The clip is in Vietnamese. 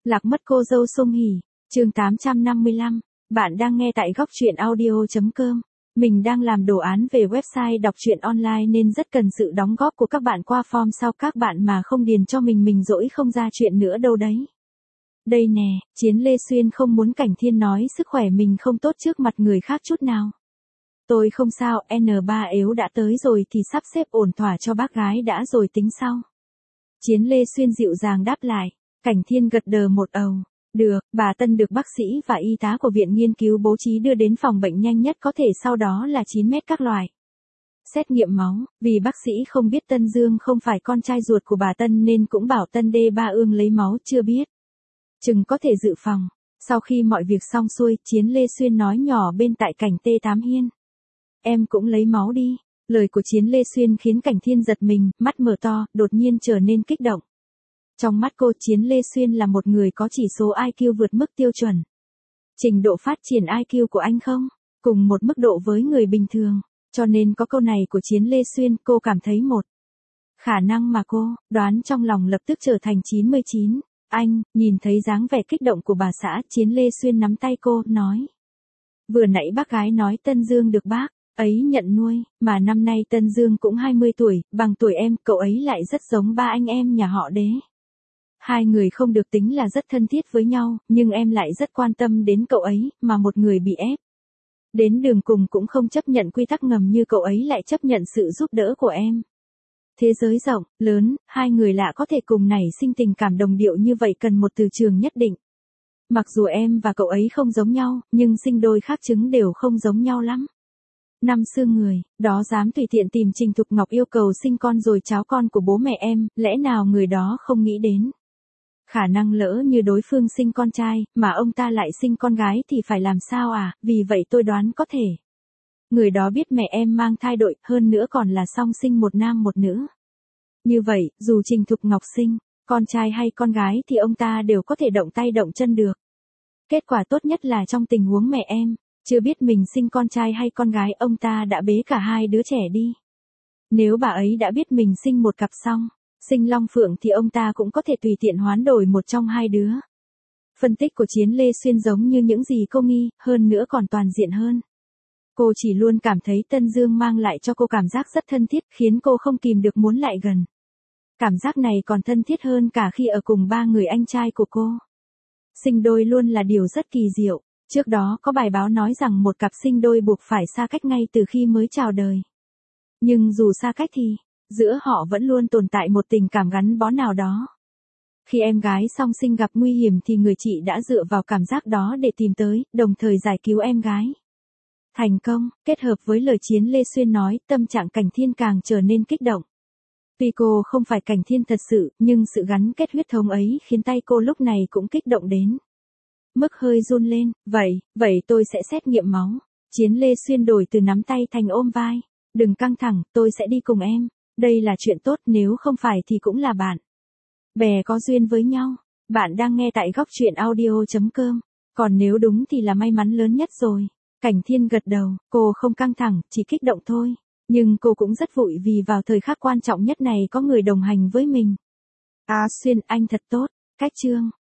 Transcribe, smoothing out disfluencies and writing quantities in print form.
Lạc mất cô dâu Song Hỷ, chương 855. Bạn đang nghe tại góc truyện audio.com. Mình đang làm đồ án về website đọc truyện online nên rất cần sự đóng góp của các bạn qua form sau các bạn mà không điền cho mình dỗi không ra chuyện nữa đâu đấy. Đây nè, Chiến Lê Xuyên không muốn Cảnh Thiên nói sức khỏe mình không tốt trước mặt người khác chút nào. Tôi không sao, N3 yếu đã tới rồi thì sắp xếp ổn thỏa cho bác gái đã rồi tính sau. Chiến Lê Xuyên dịu dàng đáp lại. Cảnh Thiên gật đờ một ầu. Được, bà Tân được bác sĩ và y tá của viện nghiên cứu bố trí đưa đến phòng bệnh nhanh nhất có thể, sau đó là 9 mét các loại. Xét nghiệm máu, vì bác sĩ không biết Tân Dương không phải con trai ruột của bà Tân nên cũng bảo Tân D3 ương lấy máu chưa biết. Chừng có thể dự phòng. Sau khi mọi việc xong xuôi, Chiến Lê Xuyên nói nhỏ bên tại Cảnh T8 Hiên. Em cũng lấy máu đi. Lời của Chiến Lê Xuyên khiến Cảnh Thiên giật mình, mắt mở to, đột nhiên trở nên kích động. Trong mắt cô, Chiến Lê Xuyên là một người có chỉ số IQ vượt mức tiêu chuẩn. Trình độ phát triển IQ của anh không cùng một mức độ với người bình thường, cho nên có câu này của Chiến Lê Xuyên, cô cảm thấy một khả năng mà cô đoán trong lòng lập tức trở thành 99. Anh, nhìn thấy dáng vẻ kích động của bà xã, Chiến Lê Xuyên nắm tay cô, nói. Vừa nãy bác gái nói Tân Dương được bác ấy nhận nuôi, mà năm nay Tân Dương cũng 20 tuổi, bằng tuổi em, cậu ấy lại rất giống ba anh em nhà họ Đế. Hai người không được tính là rất thân thiết với nhau, nhưng em lại rất quan tâm đến cậu ấy, mà một người bị ép đến đường cùng cũng không chấp nhận quy tắc ngầm như cậu ấy lại chấp nhận sự giúp đỡ của em. Thế giới rộng, lớn, hai người lạ có thể cùng nảy sinh tình cảm đồng điệu như vậy cần một từ trường nhất định. Mặc dù em và cậu ấy không giống nhau, nhưng sinh đôi khác trứng đều không giống nhau lắm. Năm xưa người đó dám tùy tiện tìm Trình Thục Ngọc yêu cầu sinh con rồi cháo con của bố mẹ em, lẽ nào người đó không nghĩ đến khả năng lỡ như đối phương sinh con trai, mà ông ta lại sinh con gái thì phải làm sao à, vì vậy tôi đoán có thể người đó biết mẹ em mang thai đội, hơn nữa còn là song sinh một nam một nữ. Như vậy, dù Trình Thục Ngọc sinh con trai hay con gái thì ông ta đều có thể động tay động chân được. Kết quả tốt nhất là trong tình huống mẹ em chưa biết mình sinh con trai hay con gái, ông ta đã bế cả hai đứa trẻ đi. Nếu bà ấy đã biết mình sinh một cặp song sinh long phượng thì ông ta cũng có thể tùy tiện hoán đổi một trong hai đứa. Phân tích của Chiến Lê Xuyên giống như những gì cô nghi, hơn nữa còn toàn diện hơn. Cô chỉ luôn cảm thấy Tân Dương mang lại cho cô cảm giác rất thân thiết, khiến cô không kìm được muốn lại gần. Cảm giác này còn thân thiết hơn cả khi ở cùng ba người anh trai của cô. Sinh đôi luôn là điều rất kỳ diệu. Trước đó có bài báo nói rằng một cặp sinh đôi buộc phải xa cách ngay từ khi mới chào đời. Nhưng dù xa cách thì giữa họ vẫn luôn tồn tại một tình cảm gắn bó nào đó. Khi em gái song sinh gặp nguy hiểm thì người chị đã dựa vào cảm giác đó để tìm tới, đồng thời giải cứu em gái. Thành công, kết hợp với lời Chiến Lê Xuyên nói, tâm trạng Cảnh Thiên càng trở nên kích động. Tuy cô không phải Cảnh Thiên thật sự, nhưng sự gắn kết huyết thống ấy khiến tay cô lúc này cũng kích động đến mức hơi run lên. Vậy tôi sẽ xét nghiệm máu. Chiến Lê Xuyên đổi từ nắm tay thành ôm vai. Đừng căng thẳng, tôi sẽ đi cùng em. Đây là chuyện tốt, nếu không phải thì cũng là bạn bè có duyên với nhau. Bạn đang nghe tại góc truyện audio.com. Còn nếu đúng thì là may mắn lớn nhất rồi. Cảnh Thiên gật đầu, cô không căng thẳng, chỉ kích động thôi. Nhưng cô cũng rất vui vì vào thời khắc quan trọng nhất này có người đồng hành với mình. À Xuyên, anh thật tốt. Cách chương